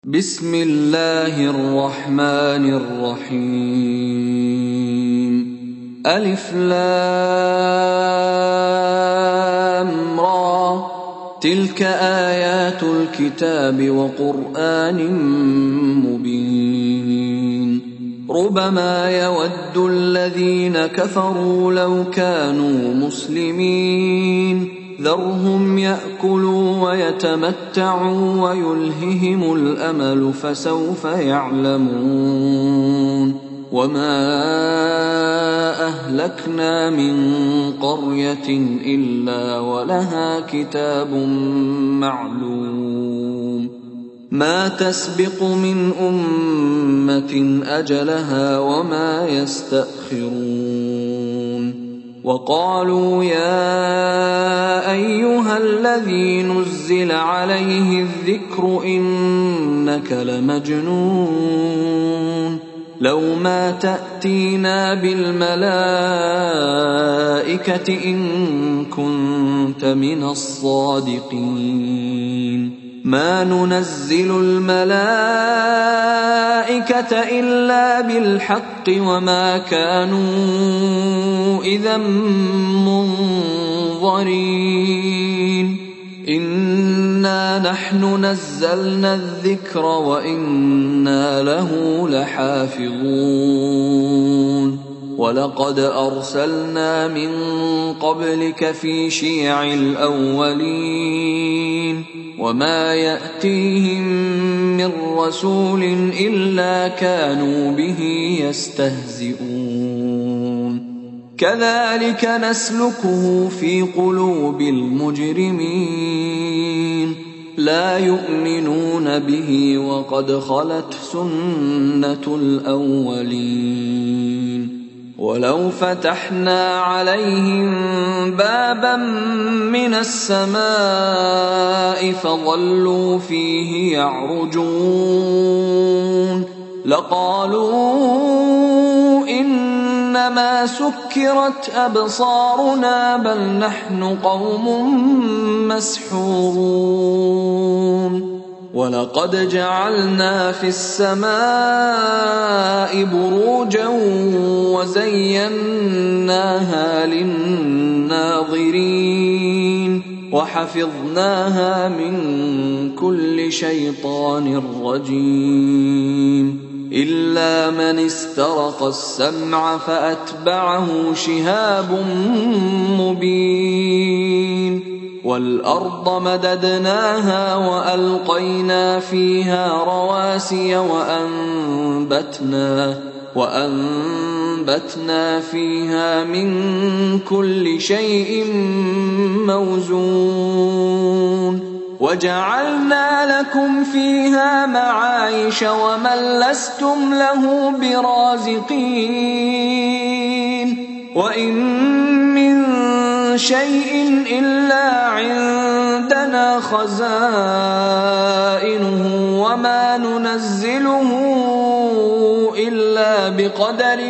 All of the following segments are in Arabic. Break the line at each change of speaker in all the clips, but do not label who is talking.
بسم الله الرحمن الرحيم ألف لام را تلك آيات الكتاب وقرآن مبين ربما يود الذين كفروا لو كانوا مسلمين ذرهم يأكلوا ويتمتعوا ويلههم الأمل فسوف يعلمون وما أهلكنا من قرية إلا ولها كتاب معلوم ما تسبق من أمة أجلها وما يستأخرون وقالوا يا أيها الذي نزل عليه الذكر إنك لمجنون لو ما تأتينا بالملائكة إن كنت من الصادقين ما ننزل الملائكة إلا بالحق وما كانوا إذا منظرين إنا نحن نزلنا الذكر وإنا له لحافظون ولقد أرسلنا من قبلك في شيع الأولين وما يأتيهم من رسول إلا كانوا به يستهزئون كذلك نسلكه في قلوب المجرمين لا يؤمنون به وقد خلت سنة الأولين ولو فتحنا عليهم بابا من السماء فظلوا فيه يعرجون لقالوا إنما سكرت أبصارنا بل نحن قوم مسحورون ولقد جعلنا في السماء بروجا وزيناها للناظرين وحفظناها من كل شيطان رجيم إلا من استرق السمع فأتبعه شهاب مبين والأرض مددناها وألقينا فيها رواسي وأنبتنا فيها من كل شيء موزون وجعلنا لكم فيها معايش ومن لستم له برازقين وإن من شيء إلا عندنا خزائنه وما ننزله إلا بقدر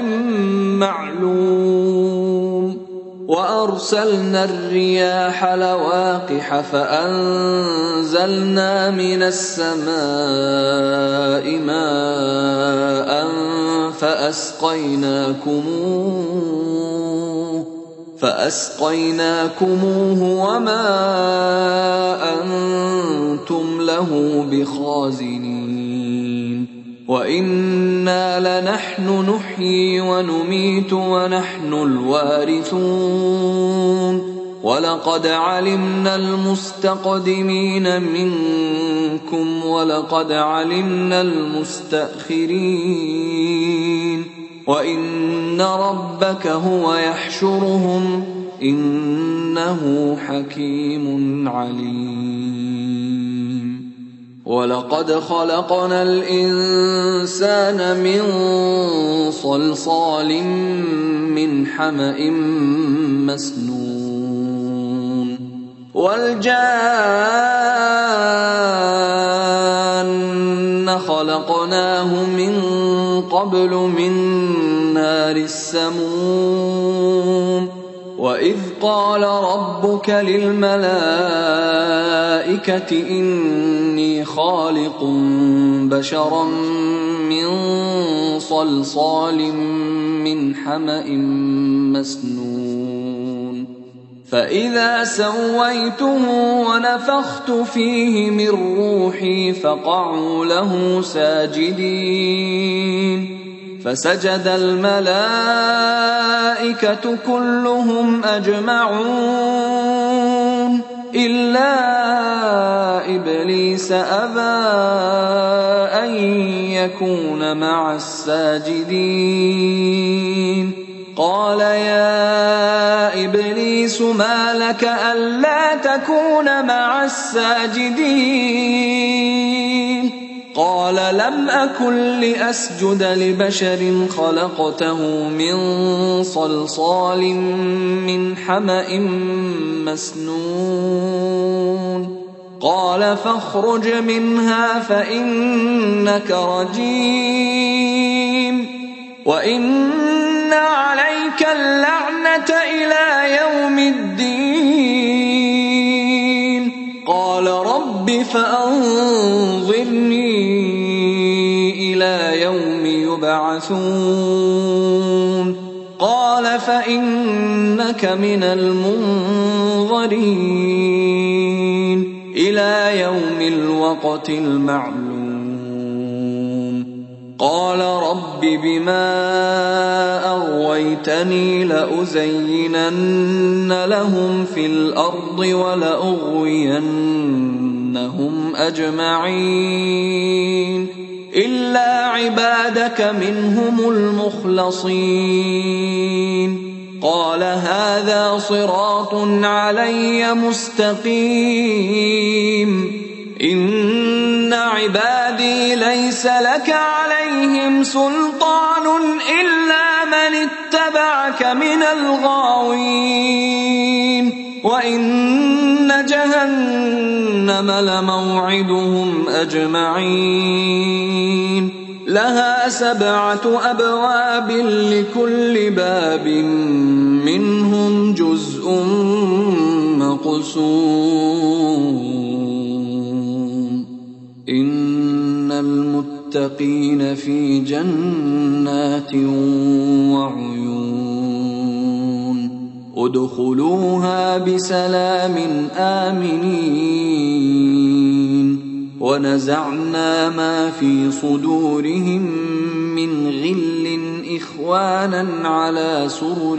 معلوم وأرسلنا الرياح لواقح فأنزلنا من السماء ماء فأسقيناكموه وما أنتم له بخازنين وإنا لنحن نحيي ونميت ونحن الوارثون ولقد علمنا المستقدمين منكم ولقد علمنا المستأخرين وإن ربك هو يحشرهم إنه حكيم عليم ولقد خلقنا الإنسان من صلصال من حمأ مسنون والجان خلقناه من قبل من نار السموم وإذ قال ربك للملائكة إني خالق بشرا من صلصال من حمأ مسنون فإذا سويته ونفخت فيه من روحي فقعوا له ساجدين فسجد الملائكة كلهم أجمعون إلا إبليس أبى أن يكون مع الساجدين قال يا إبليس ما لك ألا تكون مع الساجدين قال لم أكن لأسجد لبشر خلقته من صلصال من حمأ مسنون قال فاخرج منها فإنك رجيم وإن عليك اللعنة إلى يوم الدين قال رب فأنظرني إلى يوم يبعثون قال فإنك من المنظرين إلى يوم الوقت المعلوم قال رب بما أغويتني لأزينن لهم في الأرض ولأغوينهم أجمعين إلا عبادك منهم المخلصين قال هذا صراط علي مستقيم إن عبادي ليس لك عليهم سلطان إلا من اتبعك من الغاوين وإن جهنم لموعدهم أجمعين لها 7 أبواب لكل باب منهم جزء مقسوم إن المتقين في جنات وعيون ادخلوها بسلام آمنين ونزعنا ما في صدورهم من غل إخوانا على سرر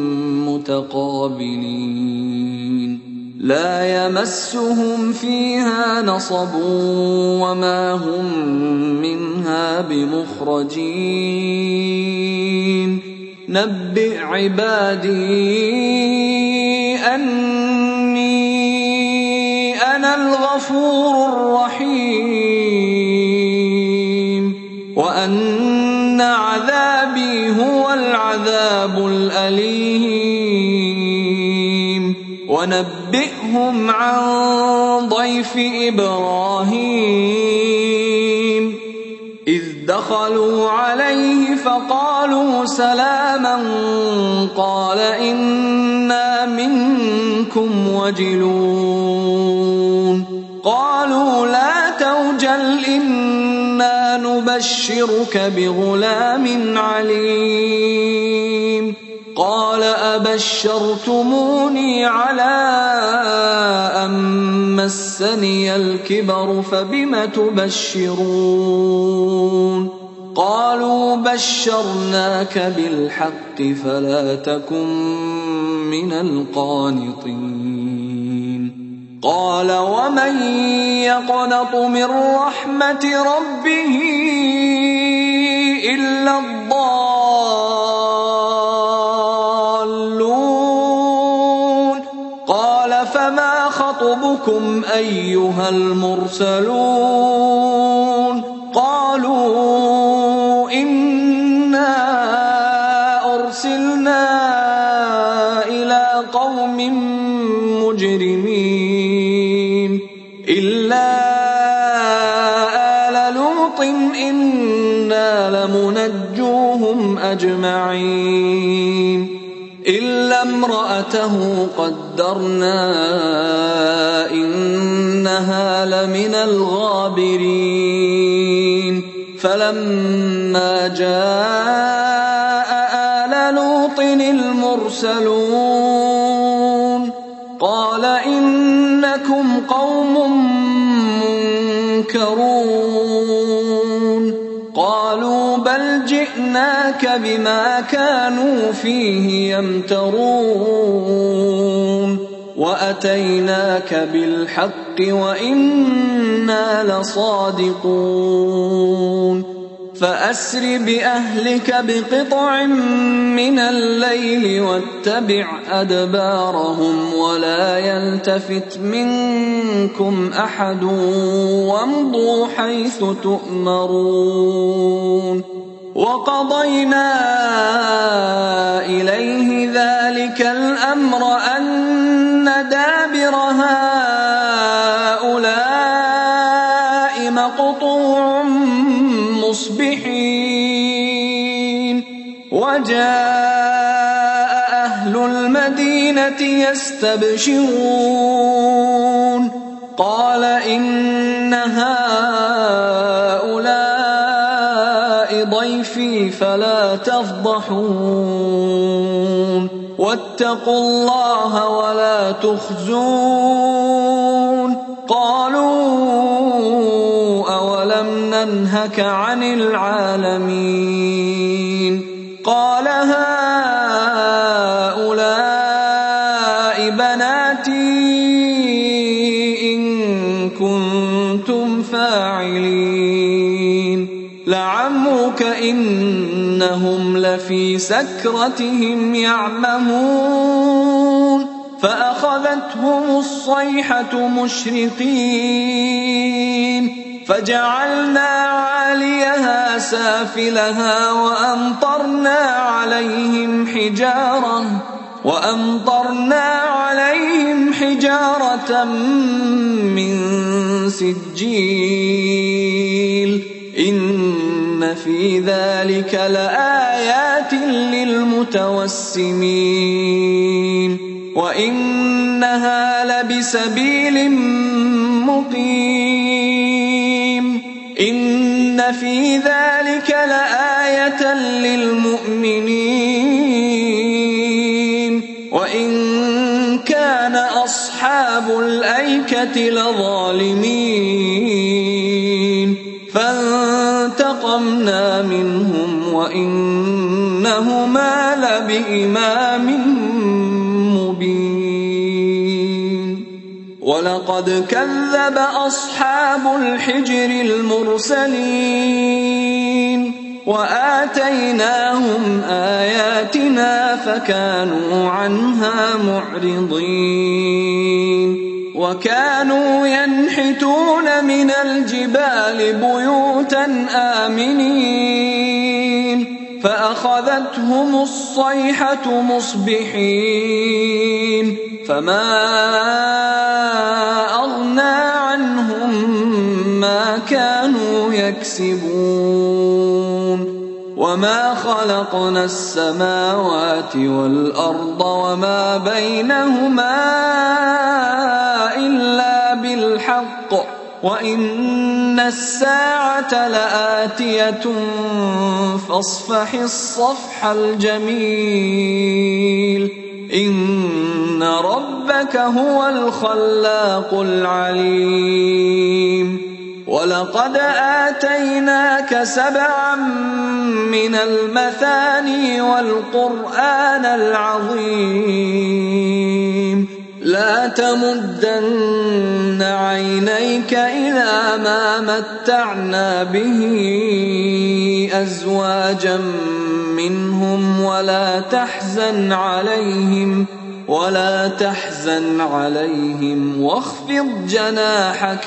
متقابلين لا يمسهم فيها نصب وما هم منها بمخرجين نبئ عبادي أني أنا الغفور الرحيم وأن عذابي هو العذاب الأليم ونبئهم عن ضيف إبراهيم إذ دخلوا عليه فقالوا سلاما قال إنا منكم وجلون قالوا لا توجل إنا نبشرك بغلام عليم قال أبشرتموني على أن مسني الكبر فبم تبشرون قالوا بشرناك بالحق فلا تكن من القانطين قال ومن يقنط من رحمة ربه إلا الضالون قال فما خطبكم أيها المرسلون قالوا إنا أرسلنا إلى قوم مجرمين إلا آل لوط إنا لمنجوهم أجمعين إلا امرأته قدرنا إنها لمن الغابرين فلما جاء آل لوط المرسلون قال إنكم قوم منكرون قالوا بل جئناك بما كانوا فيه يمترون وأتيناك بالحق وإنا لصادقون فأسر بأهلك بقطع من الليل واتبع أدبارهم ولا يلتفت منكم أحد وامضوا حيث تؤمرون وقضينا إليه ذلك الأمر أن دابر هؤلاء مقطوع مصبحين وجاء أهل المدينة يستبشرون قال إن هؤلاء ضيفي فلا تفضحون واتقوا الله ولا تخزون قالوا أولم ننهك عن العالمين قال هؤلاء بناتي إن كنتم فاعلين لعمرك إنهم لفي سكرتهم يعمهون فأخذتهم الصيحة مشرقين فجعلنا عاليها سافلها وأمطرنا عليهم حجارة من سجيل إن في ذلك لآيات للمتوسمين وإنها لبسبيل مقيم إن في ذلك لآية للمؤمنين وإن كان أصحاب الأيكة لظالمين فانتقمنا منهم وإنهما لبإمام مبين ولقد كذب أصحاب الحجر المرسلين وآتيناهم آياتنا فكانوا عنها معرضين وكانوا ينحتون من الجبال بيوتا آمنين فأخذتهم الصيحة مصبحين فما أغنى عنهم ما كانوا يكسبون وما خلقنا السماوات والأرض وما بينهما إلا بالحق وإن الساعة لآتية فاصفح الصفح الجميل إن ربك هو الخلاق العليم ولقد آتيناك 7 من المثاني والقرآن العظيم لا تمدن عينيك إلى ما متعنا به أزواجا منهم ولا تحزن عليهم واخفض جناحك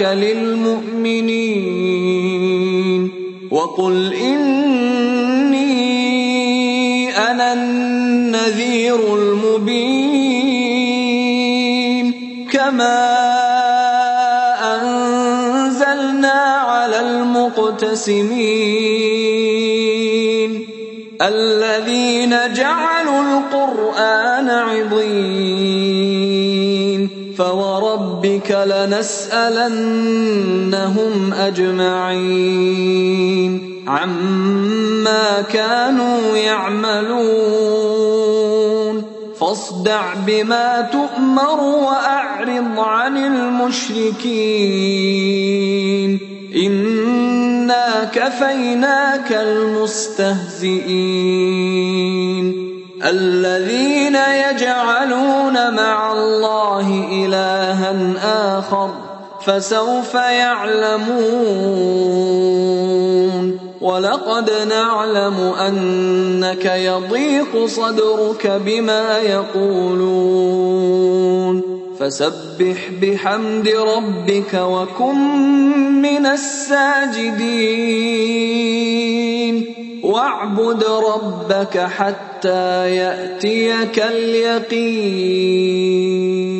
للمؤمنين وقل إني أنا النذير المبين كما أنزلنا على المقتسمين الذين جعلوا القرآن عضين فوربك لنسألنهم أجمعين عما كانوا يعملون فاصدع بما تؤمر وأعرض عن المشركين إنا كفيناك المستهزئين الذين يجعلون مع الله إلها آخر فسوف يعلمون ولقد نعلم أنك يضيق صدرك بما يقولون فسبح بحمد ربك وكن من الساجدين واعبد ربك حتى يأتيك اليقين